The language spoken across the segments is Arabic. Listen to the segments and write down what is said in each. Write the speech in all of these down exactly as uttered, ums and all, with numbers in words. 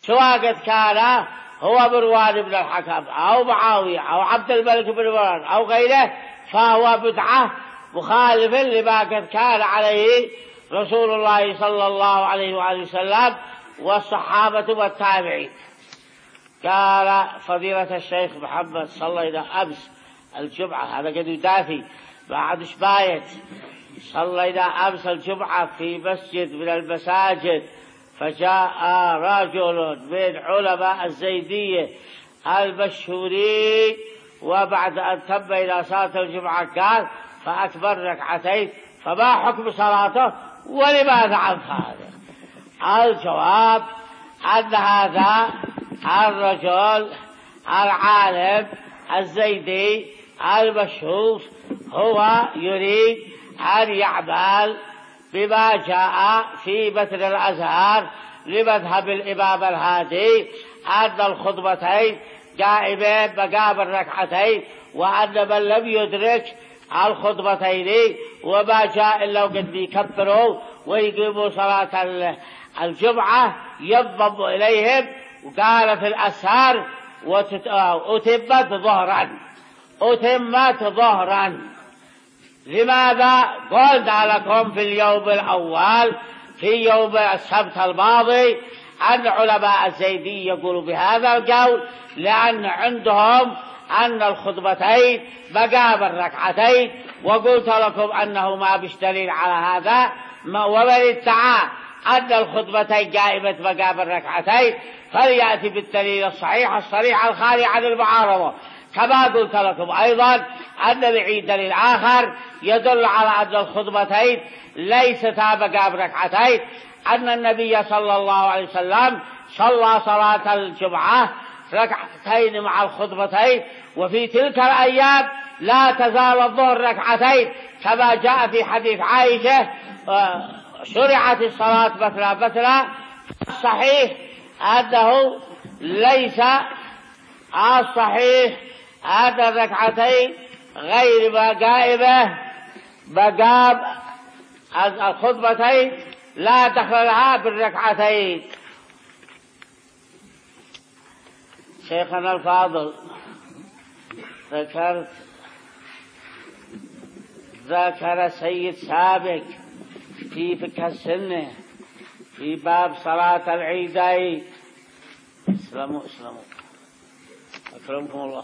سواء قد كان هو مروان بن الحكم أو معاوية أو عبد الملك بن مروان أو غيره، فهو بدعة مخالف لما قد كان عليه رسول الله صلى الله عليه وآله وسلم والصحابة والتابعين. قال فضيلة الشيخ محمد صلينا أمس الجمعة، هذا قد يدافي بعد شبايت، صلينا أمس الجمعة في مسجد من المساجد، فجاء رجل من علماء الزيدية المشهورين، وبعد أن تم إلى صلاة الجمعة قال فأكبر ركعتين، فما حكم صلاته ولماذا عن هذا؟ الجواب أن هذا الرجل العالم الزيدي المشهور هو يريد أن يعمل بما جاء في متن الأزهار لمذهب الإمام الهادي أن الخطبتين قائمين مقام الركعتين، وأن من لم يدرك الخطبتين وما جاء إلا وقد يكبروا ويقيموا صلاة الجمعة ينضم إليهم. وقال في الأسهار أتمت ظهرا أتمت ظهرا. لماذا؟ قلنا لكم في اليوم الأول في يوم السبت الماضي أن علماء الزيدي يقولوا بهذا القول، لأن عندهم أن الخطبتين مقام الركعتين، وقلت لكم أنه ما بش دليل على هذا، ومن ادعى أن الخطبتين قائمة مقام الركعتين فليأتي بالدليل الصحيح الصريح الخالي عن المعارضة. كما قلت لكم أيضا أن معي دليل آخر يدل على أن الخطبتين ليستا مقام ركعتين، أن النبي صلى الله عليه وسلم صلى صلاة الجمعة ركعتين مع الخطبتين، وفي تلك الأيام لا تزال الظهر ركعتين، كما جاء في حديث عائشة شرعت الصلاة مثلا مثلا. الصحيح أنه ليس الصحيح أن الركعتين غير قائمة مقام الخطبتين لا دخل لها بالركعتين. شيخنا الفاضل ذكرت ذكر سيد سابق في فقه السنة في باب صلاة العيدين. اسلموا اسلموا أكرمكم الله.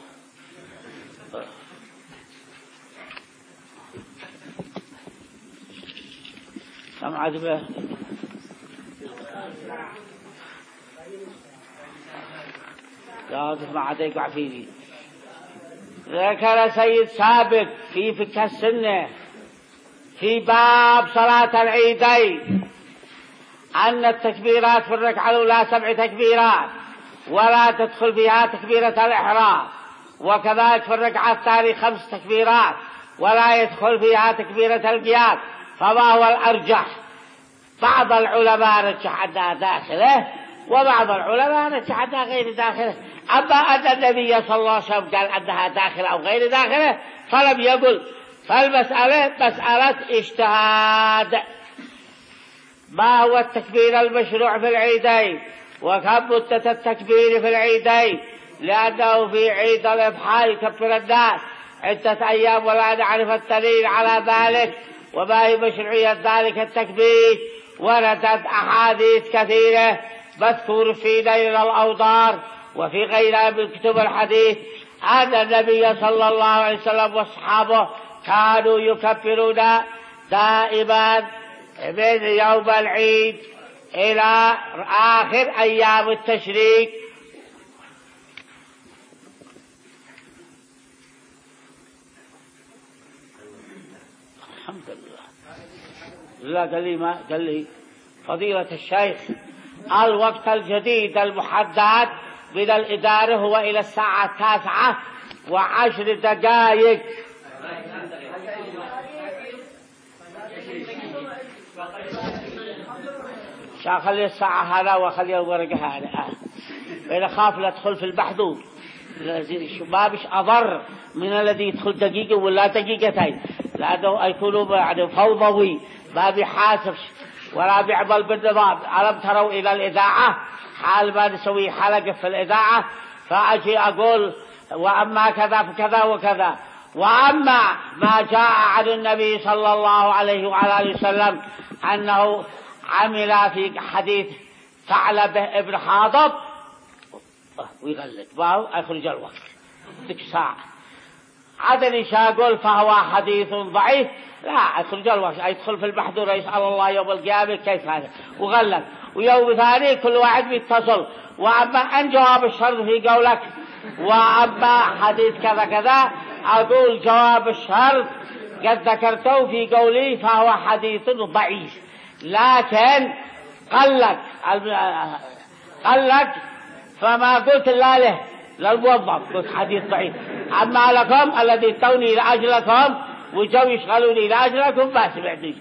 كم عدبه؟ لا تسمع عديك وعفيدي. ذكر سيد سابق في فقه السنة في باب صلاة العيدين أن التكبيرات في الركعة الأولى سبع تكبيرات ولا تدخل فيها تكبيرة الإحرام، وكذلك في الركعة الثانية خمس تكبيرات ولا يدخل فيها تكبيرة القيام. فما هو الأرجح؟ بعض العلماء رجح أنها داخله، وبعض العلماء رجح أنها غير داخله. أما أن النبي صلى الله عليه وسلم قال أنها داخله أو غير داخله فلم يقل، فالمسألة مسألة اجتهاد. ما هو التكبير المشروع في العيدين؟ وكم مدة التكبير في العيدين؟ لأنه في عيد الأضحى يكفر الناس عدة أيام ولا نعرف الدليل على ذلك، وما هي مشروعية ذلك التكبير؟ وردت أحاديث كثيرة مذكور في نيل الأوضار وفي غيرها من كتب الحديث أن النبي صلى الله عليه وسلم والصحابة كانوا يكبرون دائما من يوم العيد إلى آخر أيام التشريق. الحمد لله. لا قال لي ما قال لي فضيلة الشيخ الوقت الجديد المحدد من الإدارة هو إلى الساعة التاسعة وعشر دقائق. خلي الساعة هذا وخلي الورقة هذا إذا خاف لا تدخل في البحث ما بش أضر من الذي يدخل دقيقة ولا دقيقتين، لأنه يكونوا بعد فوضوي ما بيحاسب ولا بيعضل بالنظام. ألم تروا إلى الإذاعة حال ما نسوي حلقة في الإذاعة فأجي أقول وأما كذا فكذا وكذا، وأما ما جاء عن النبي صلى الله عليه وعلى آله وسلم أنه عمل في حديث ثعلبة ابن حاطب ويغلط باو أخرج الوقت ذيك ساعة عدني شاقول فهو حديث ضعيف، لا أخرج الوقت يدخل في البحث يسأل الله يوم القيامة كيف هذا وغلط. ويوم ثاني كل واحد بيتصل، وأما أن جواب الشرط في قولك وأما حديث كذا كذا أقول جواب الشرط قد ذكرته في قولي فهو حديث ضعيف، لكن قلت قلت فما قلت لا له للموظف قلت حديث ضعيف. أما لكم الذي توني لأجلكم وجو يشغلوني لأجلكم ما سمعتني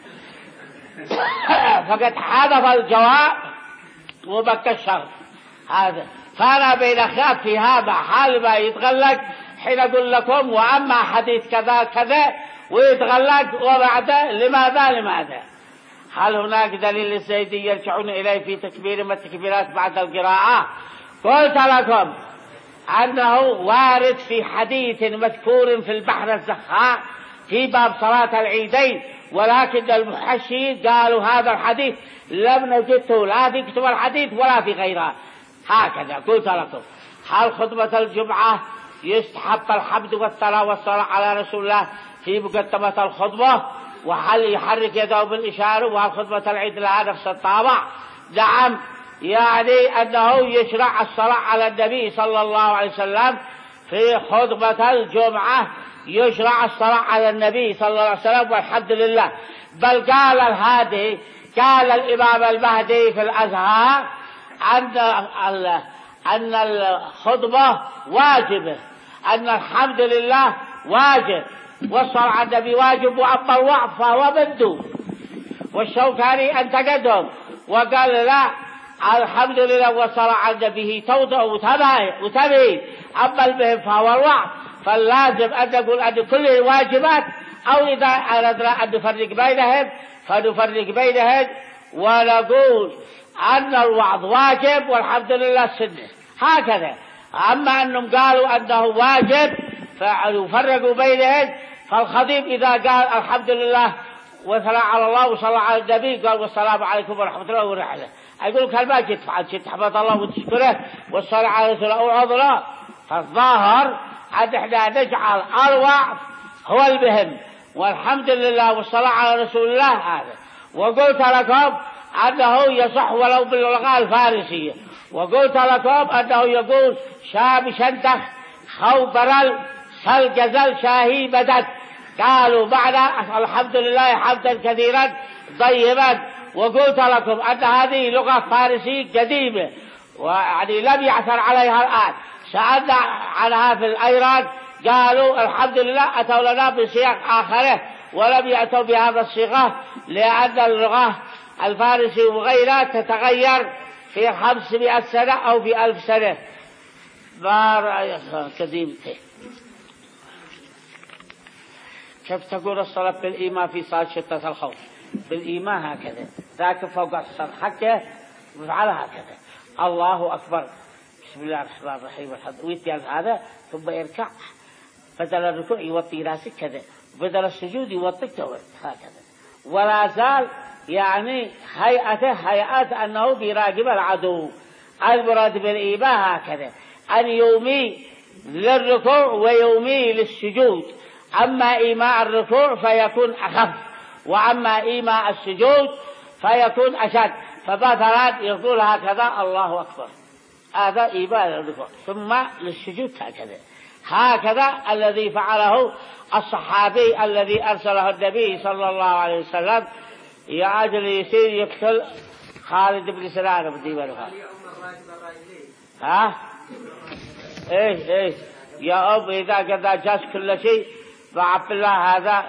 فقد حذف الجواب وبكى الشرط هذا. فأنا بين خلاف في هذا حال ما يتغلق حين أقول لكم وأما حديث كذا كذا ويتغلق وبعده لماذا لماذا. هل هناك دليل الزيدي يرجعون إليه في تكبير ما التكبيرات بعد القراءة؟ قلت لكم أنه وارد في حديث مذكور في البحر الزخاء في باب صلاة العيدين، ولكن المحشي قالوا هذا الحديث لم نجده لا في كتب الحديث ولا في غيرها. هكذا قلت لكم هل خطبة الجمعة يستحب الحمد والثناء والصلاة على رسول الله في مقدمة الخطبة، وهل يحرك يده بالإشارة، وهل خطبة العيد لها نفس الطابع؟ نعم، يعني أنه يشرع الصلاة على النبي صلى الله عليه وسلم في خطبة الجمعة، يشرع الصلاة على النبي صلى الله عليه وسلم والحمد لله. بل قال الهادي قال الإمام المهدي في الأزهار أن أن الخطبة واجبة، أن الحمد لله واجب، والصلاة على النبي واجب، وأما الوعظ فهو مندوب. والشوكاني انتقدهم وقال لا، الحمد لله والصلاة على النبي توضع وتبين، أما المهم فهو الوعظ. فاللازم أن نقول أن كل الواجبات، أو إذا أردنا أن نفرق بينهم فنفرق بينهم ونقول أن الوعظ واجب والحمد لله سنة، هكذا. أما أنهم قالوا أنه واجب فنفرقوا بينهم، فالخطيب إذا قال الحمد لله وثناء على الله وصلى على النبي قال والسلام عليكم ورحمة الله وبركاته، أقول كلمة جد فعل جد حمد الله وتشكره والصلاة على رسول الله وعظنا. فالظاهر أن احنا نجعل الوعظ هو المهم، والحمد لله والصلاة على رسول الله هذا. وقلت لكم أنه يصح ولو باللغة الفارسية، وقلت لكم أنه يقول شاب شنتخ خو برل سل جزل شاهي بدد، قالوا بعد الحمد لله حمدا كثيرا طيبا. وقلت لكم أن هذه لغة فارسية قديمة ويعني لم يعثر عليها الآن. سألنا عنها في الأيران قالوا الحمد لله أتوا لنا بسياق آخره ولم يأتوا بهذا الصيغة، لأن اللغة الفارسية وغيرها تتغير في خمسمائة سنة أو في ألف سنة. ما رأيك قديم كيف تقول الصلاة بالإيمان في صلاة شدة الخوف؟ بالإيمان هكذا، ذاك فوق الصلاة حقه وفعلها هكذا، الله أكبر بسم الله الرحمن الرحيم والحمد ويتيال هذا، ثم يركع بدل الركوع يوطي راسك كذا، بدل السجود يوطي كذا هكذا، ولا زال يعني هيئته هيئات أنه بيراقب العدو. المراد بالإيمان هكذا أن يومي للركوع ويومي للسجود. أما إيماء الركوع فيكون أخف، وأما إيماء السجود فيكون أشد. فمثلا يقول هكذا الله أكبر، هذا إيماء الركوع، ثم للسجود هكذا. هكذا الذي فعله الصحابي الذي أرسله النبي صلى الله عليه وسلم يعجل يسير يقتل خالد بن سنان بدي بلغة. ها ايش ايش يا أب إذا قد جاز كل شيء فعبد الله هذا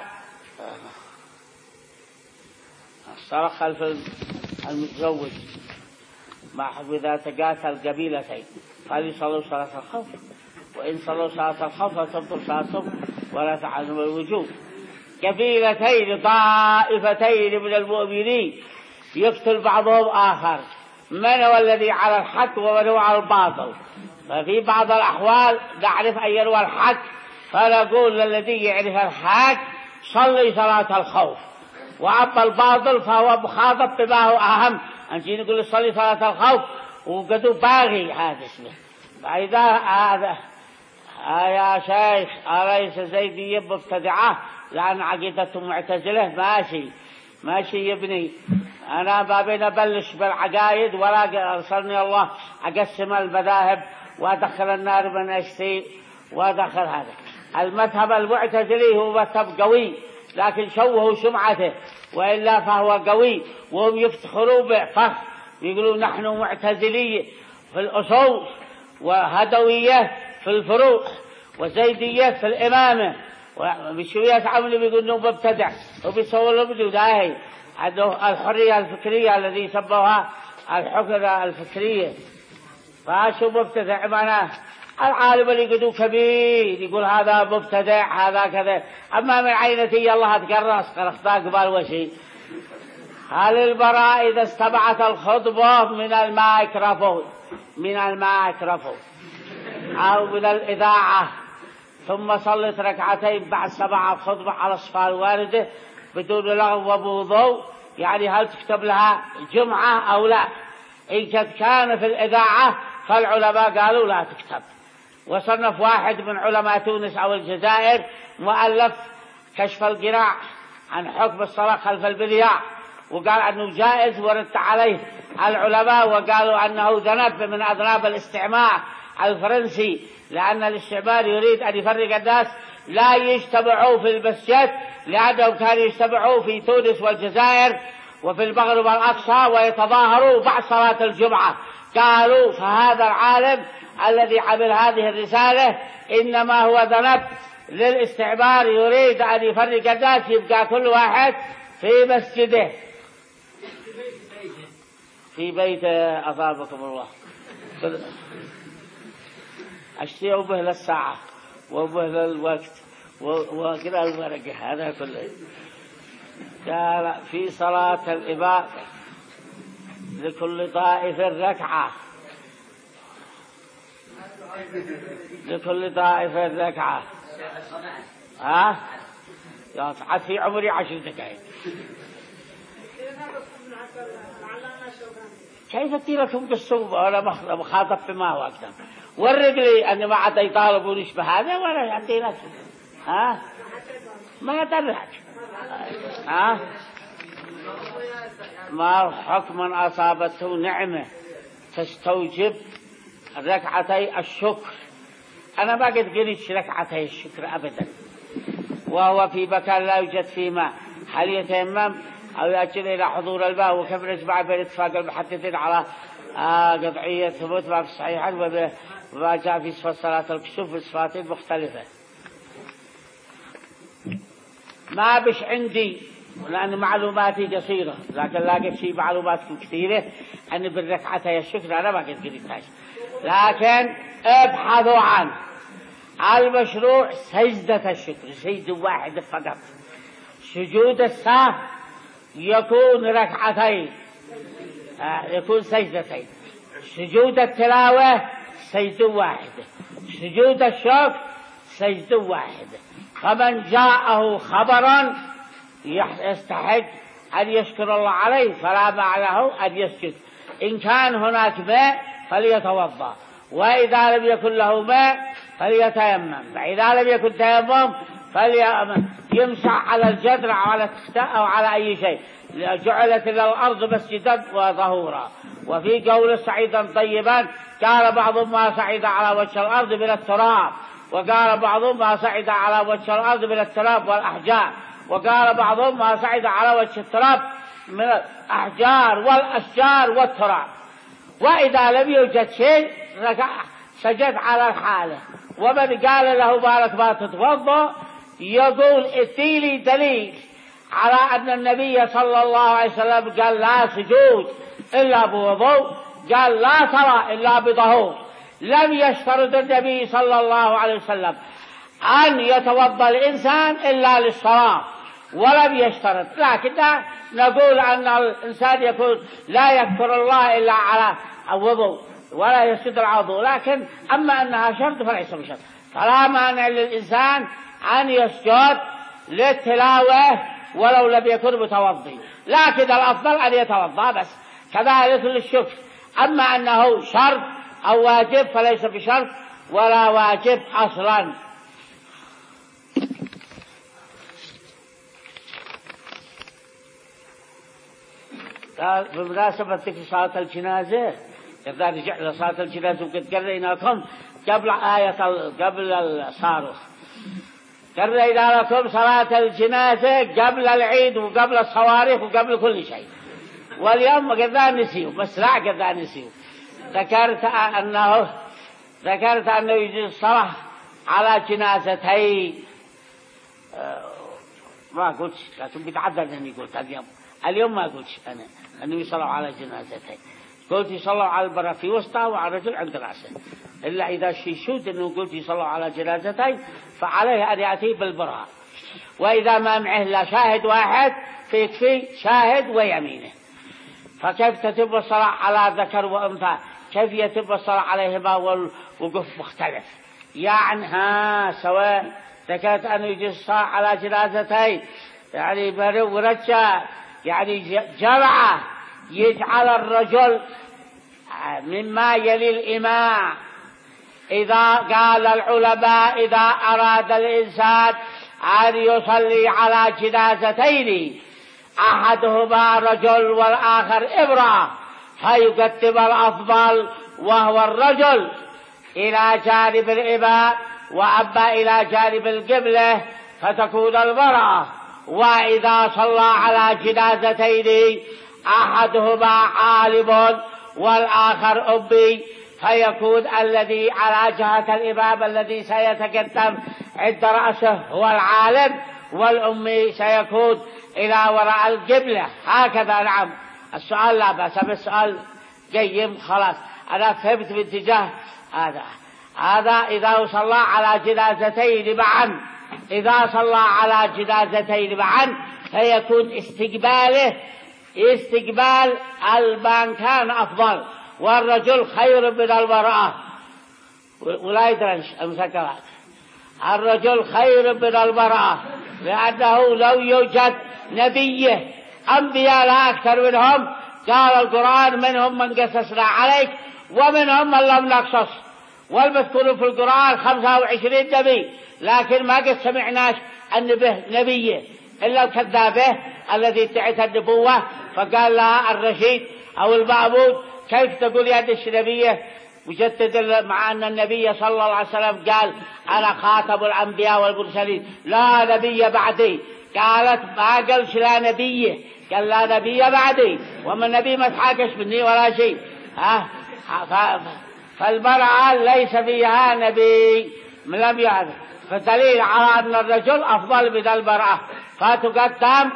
صار خلف المتزوج مع إذا تقاتل قبيلتين قال يصلوا صلاة الخوف، وإن صلوا صلاة الخوف فتبطل صلاتهم ولا تعلم الوجوب. قبيلتين طائفتين من المؤمنين يقتل بعضهم آخر، من هو الذي على الحق ومن هو على الباطل. ففي بعض الأحوال نعرف أين هو الحق، فنقول للذي يعرف الحق صلي صلاة الخوف، وأما الباطل فهو مخاطب بما هو أهم. أنتي نقول صلي صلاة الخوف وقدو باغي هذا اسمه. فإذا هذا يا شيخ أليس زيدي مبتدعة لأن عقيدته معتزلة؟ ماشي ماشي يا ابني، أنا بابين أبلش بالعقائد ولا أرسلني الله أقسم المذاهب وأدخل النار من أشتي وأدخل هذا. المذهب المعتزلي هو مذهب قوي لكن شوهوا سمعته، وإلا فهو قوي وهم يفتخروا بفخر، يقولوا نحن معتزلية في الأصول وهدوية في الفروع وزيدية في الإمامة، وبشوية عمل بيقولوا مبتدع وبيصوروا بدو داهي عنده الحرية الفكرية الذي سبوها الحكرة الفكرية. فاشو مبتدع معناه العالم اللي يقولوا كبير يقول هذا مبتدع هذا كذا، أما من عينتي الله تقرص قرصتا قبال وشي. هل البراء إذا استبعت الخطبة من الميكروفون من الميكروفون أو من الإذاعة ثم صلت ركعتين بعد سبع الخطبة على الصفة الواردة بدون لغو ووضوء، يعني هل تكتب لها جمعة أو لا؟ إن كان في الإذاعة فالعلماء قالوا لا تكتب. وصنف واحد من علماء تونس أو الجزائر مؤلف كشف القراع عن حكم الصلاة خلف البذياع، وقال أنه جائز، ورد عليه العلماء وقالوا أنه ذنب من أذناب الاستعمار الفرنسي، لأن الاستعمار يريد أن يفرق الناس لا يجتمعوا في المسجد، لأنهم كانوا يجتمعوا في تونس والجزائر وفي المغرب الأقصى ويتظاهروا بعد صلاة الجمعة. قالوا فهذا العالم الذي عمل هذه الرسالة إنما هو ذنب للاستعمار، يريد أن يفرق الناس، يبقى كل واحد في مسجده في بيته. أصابكم الله. أشتيوا به للساعة وبه للوقت وكذا الورقة هذا كله. قال في صلاة الإباء لكل طائفة ركعة، لكل طائفة ركعة. ها يا عاد في عمري عشر دقائق. كيف أتيلكم بالصوبة ولا مخاطب بما وقتا؟ ورق لي أن ما عاد يطالبونيش بهذا ولا يعطينك. ها ما يدرك. ها ما حكم من أصابته نعمة تستوجب ركعتي الشكر؟ أنا ما قد قلت ركعتي الشكر أبدا، وهو في مكان لا يوجد فيه ماء، هل يتيمم أو يأجل إلى حضور الماء؟ وكيف نجمع بين اتفاق المحدثين على قطعية ثبوت ما في الصحيحين وما جاء في صفة صلاة الكسوف في صفات مختلفة؟ ما بش عندي لأن معلوماتي قصيرة، لكن لاقيت شيء معلومات كثيرة أن بالركعتي الشكر أنا ما قد قلتهاش، لكن ابحثوا عن المشروع سجدة الشكر، سجد واحد فقط. سجود السهو يكون ركعتين، يكون سجدتين. سجود التلاوة سجد واحد، سجود الشكر سجد واحد. فمن جاءه خبرا يستحق أن يشكر الله عليه فلا معناه أن يسجد. إن كان هناك ماء فليتوضأ، وإذا لم يكن له ماء فليتيمم، فإذا لم يكن تيمم فليمسح على الجدر أو على التختاء أو على أي شيء، جعلت الأرض مسجدا وطهورا. وفي قول صعيدا طيبا قال بعضهم ما صعد على وجه الأرض من التراب، وقال بعضهم ما صعد على وجه الأرض من التراب والأحجار، وقال بعضهم ما صعد على وجه التراب من الأحجار والأشجار والتراب. وإذا لم يوجد شيء ركع سجد على الحالة. ومن قال له بالك ما تتوضأ يقول ائتيلي دليل على أن النبي صلى الله عليه وسلم قال لا سجود إلا بوضوء، قال لا صلاة إلا بطهور. لم يشترط النبي صلى الله عليه وسلم أن يتوضأ الإنسان إلا للصلاة، ولم يشترط، لكن نقول أن الإنسان يكون لا يذكر الله إلا على الوضوء ولا يسجد العضو، لكن أما أنها شرط فليس بشرط، فلا مانع للإنسان أن يسجد للتلاوة ولو لم يكن متوضي، لكن الأفضل أن يتوضأ بس، كذلك للشكر. أما أنه شرط أو واجب فليس بشرط ولا واجب أصلا. بمناسبة صلاة الجنازة، إذا رجعنا صلاة الجنازة وقد قريناكم قبل آية قبل الصاروخ، قرينا لكم صلاة الجنازة قبل العيد وقبل الصواريخ وقبل كل شيء، واليوم قد نسيوا، بس لا قد نسيوا. ذكرت أنه ذكرت أنه يجوز الصلاة على جنازتين، أه ما قلت، لكن بيتعذر أني قلت اليوم اليوم ما قلت أنا أنه يصلوا على جنازتين، قلت يصلوا على المرأة في وسطها وعلى الرجل عند رأسه، إلا إذا شيشود أنه قلت يصلوا على جنازتين فعليه أن يأتي بالبراءة، وإذا ما معه لا شاهد واحد فيكفي شاهد ويمينه. فكيف تتم الصلاة على ذكر وأنثى؟ كيف يتم الصلاة عليهما والوقوف مختلف؟ يعني ها سواء ذكرت أنه يجوز الصلاة على جنازتين، يعني ورجع يعني جرعة يجعل الرجل مما يلي الإماء. إذا قال العلماء إذا أراد الإنسان أن يصلي على جنازتين أحدهما رجل والآخر امرأة فيقدم الأفضل وهو الرجل إلى جانب الإمام، وأما إلى جانب القبلة فتكون المرأة. وإذا صلى على جنازتين أحدهما عالم والآخر أمي فيكون الذي على جهة الإمام الذي سيتقدم عند رأسه هو العالم، والأمي سيكون إلى وراء القبلة. هكذا. نعم السؤال لا بأس، السؤال قيم خلاص، أنا فهمت باتجاه هذا. هذا إذا صلى على جنازتين معا، إذا صلى على جنازتين معا فيكون استقباله استقبال البان كان أفضل، والرجل خير من المرأة، ولا يدرنش أمسكها، الرجل خير من المرأة، لأنه لو يوجد نبيه أنبياء لا أكثر منهم، قال القرآن منهم من قصصنا عليك ومنهم من لم نقصص، والمذكور في القرآن خمسة وعشرين نبي، لكن ما قد سمعناش أن به نبيه إلا الكذابه الذي ادعت النبوة. فقال لها الرشيد أو المعبود كيف تقول يا النبيه؟ وجدد مع أن النبي صلى الله عليه وسلم قال أنا خاتم الأنبياء والمرسلين لا نبي بعدي. قالت ما قالش لا نبيه، قال لا نبي بعدي، وما النبي ما تحاكش مني ولا شيء. ها فالمرأة ليس فيها نبي لم يعرف، فدليل على أن الرجل أفضل من المرأة، فتقدم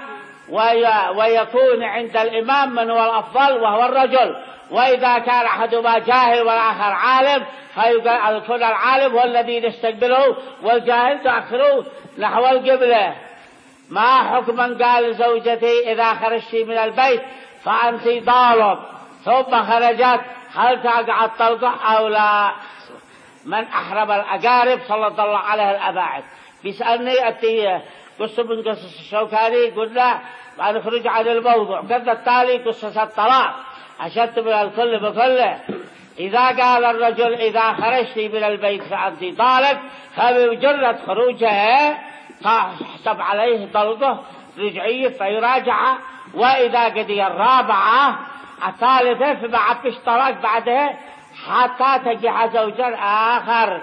ويكون عند الإمام من هو الأفضل وهو الرجل. وإذا كان أحدهما جاهل والآخر عالم فيكون العالم هو الذي يستقبله والجاهل تأخره نحو القبلة. ما حكم من قال زوجتي إذا خرجت من البيت فأنت ضالب ثم خرجت هل تقع الطلقة أو لا؟ من أحرم الأقارب صلى الله عليه الأباعد. بيسألني أتي قصة من قصص الشوكاني، قلنا نخرج عن الموضوع، قد التالي قصة الطلاق أشدت من الكل بكله. إذا قال الرجل إذا خرجت من البيت فأنت طالق فبمجرد خروجها تحسب عليه طلقة رجعية فيراجعها، وإذا قضي الرابعة الثالثة فما عبش طلاق بعدها حتى تجيح زوجا آخر.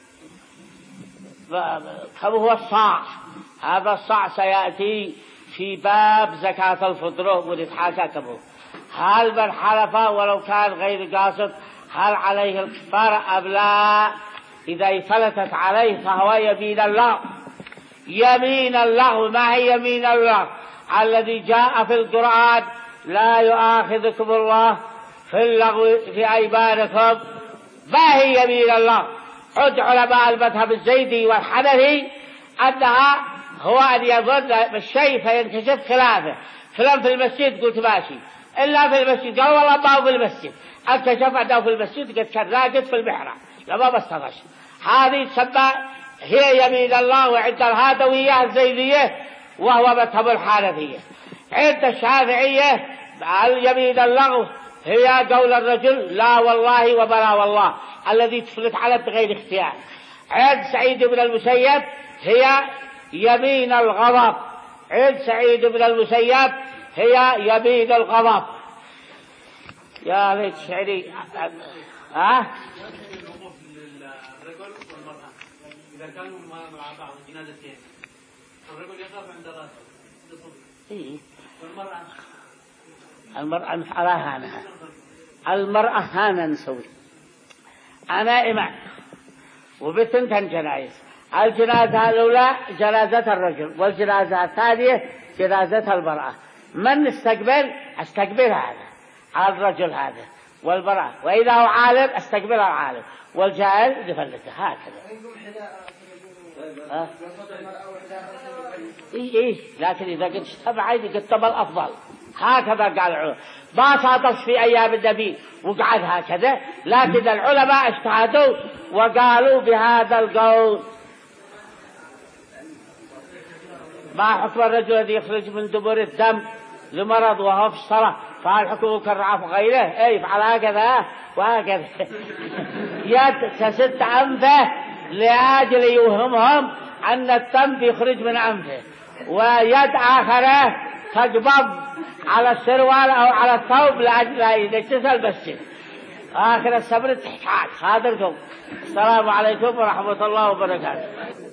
كم هو الصاع؟ هذا الصاع سيأتي في باب زكاة الفطر ونتحاكمه. هل من حلف ولو كان غير قاصد هل عليه الكفارة أم لا؟ إذا فلتت عليه فهو يمين الله. يمين الله ما هي يمين الله الذي جاء في القرآن لا يؤاخذكم الله في اللغو في أيمانكم، ما هي يمين الله؟ عد علماء المذهب الزيدي والحنفي أنها هو أن يظن بالشيء فينكشف خلافه. فلان في المسجد قلت ماشي، إلا في المسجد قال والله ما هو في المسجد، انكشف أنه في المسجد قد كان راقد في المحراب لما بستغش. هذه تسمى هي يمين الله وعند الهادوية الزيدية وهو مذهب الحنفية. عند الشافعية اليمين اللغو هي قول الرجل لا والله وبلا والله الذي تفلت على بغير اختيار. عند سعيد بن المسيب هي يمين الغضب. عند سعيد بن المسيب هي يمين الغضب. يا ليت شعري ها إذا كانوا مع بعض جنازتين الرجل يقف عند راسه إيه والمرأة المرأة نفعلها هنا المرأة هنا نسوي أنا إمام وبتنتن جنائز. الجنازة الأولى جنازة الرجل والجنازة الثانية جنازة المرأة. من استقبل استقبل هذا على الرجل هذا والمرأة، وإذا هو عالم استقبل العالم والجاهل دفلته هكذا. أه؟ إيه إيه لكن إذا قد اجتمع يقدم الأفضل هكذا قال العلماء. ما صادف في أيام النبي وقعد هكذا، لكن العلماء اجتهدوا وقالوا بهذا القول. ما حكم الرجل الذي يخرج من دبر الدم لمرض وهو في الصلاة؟ فهل حكمه كالرعاف غيره؟ اي يفعل هكذا وهكذا يد تسد أنفه لأجل يوهمهم أن الدم يخرج من أنفه، ويد آخره تقبض على السروال أو على الثوب لأجل ينجس المسجد. آخر السبر تحتاج. هذا القول. السلام عليكم ورحمة الله وبركاته.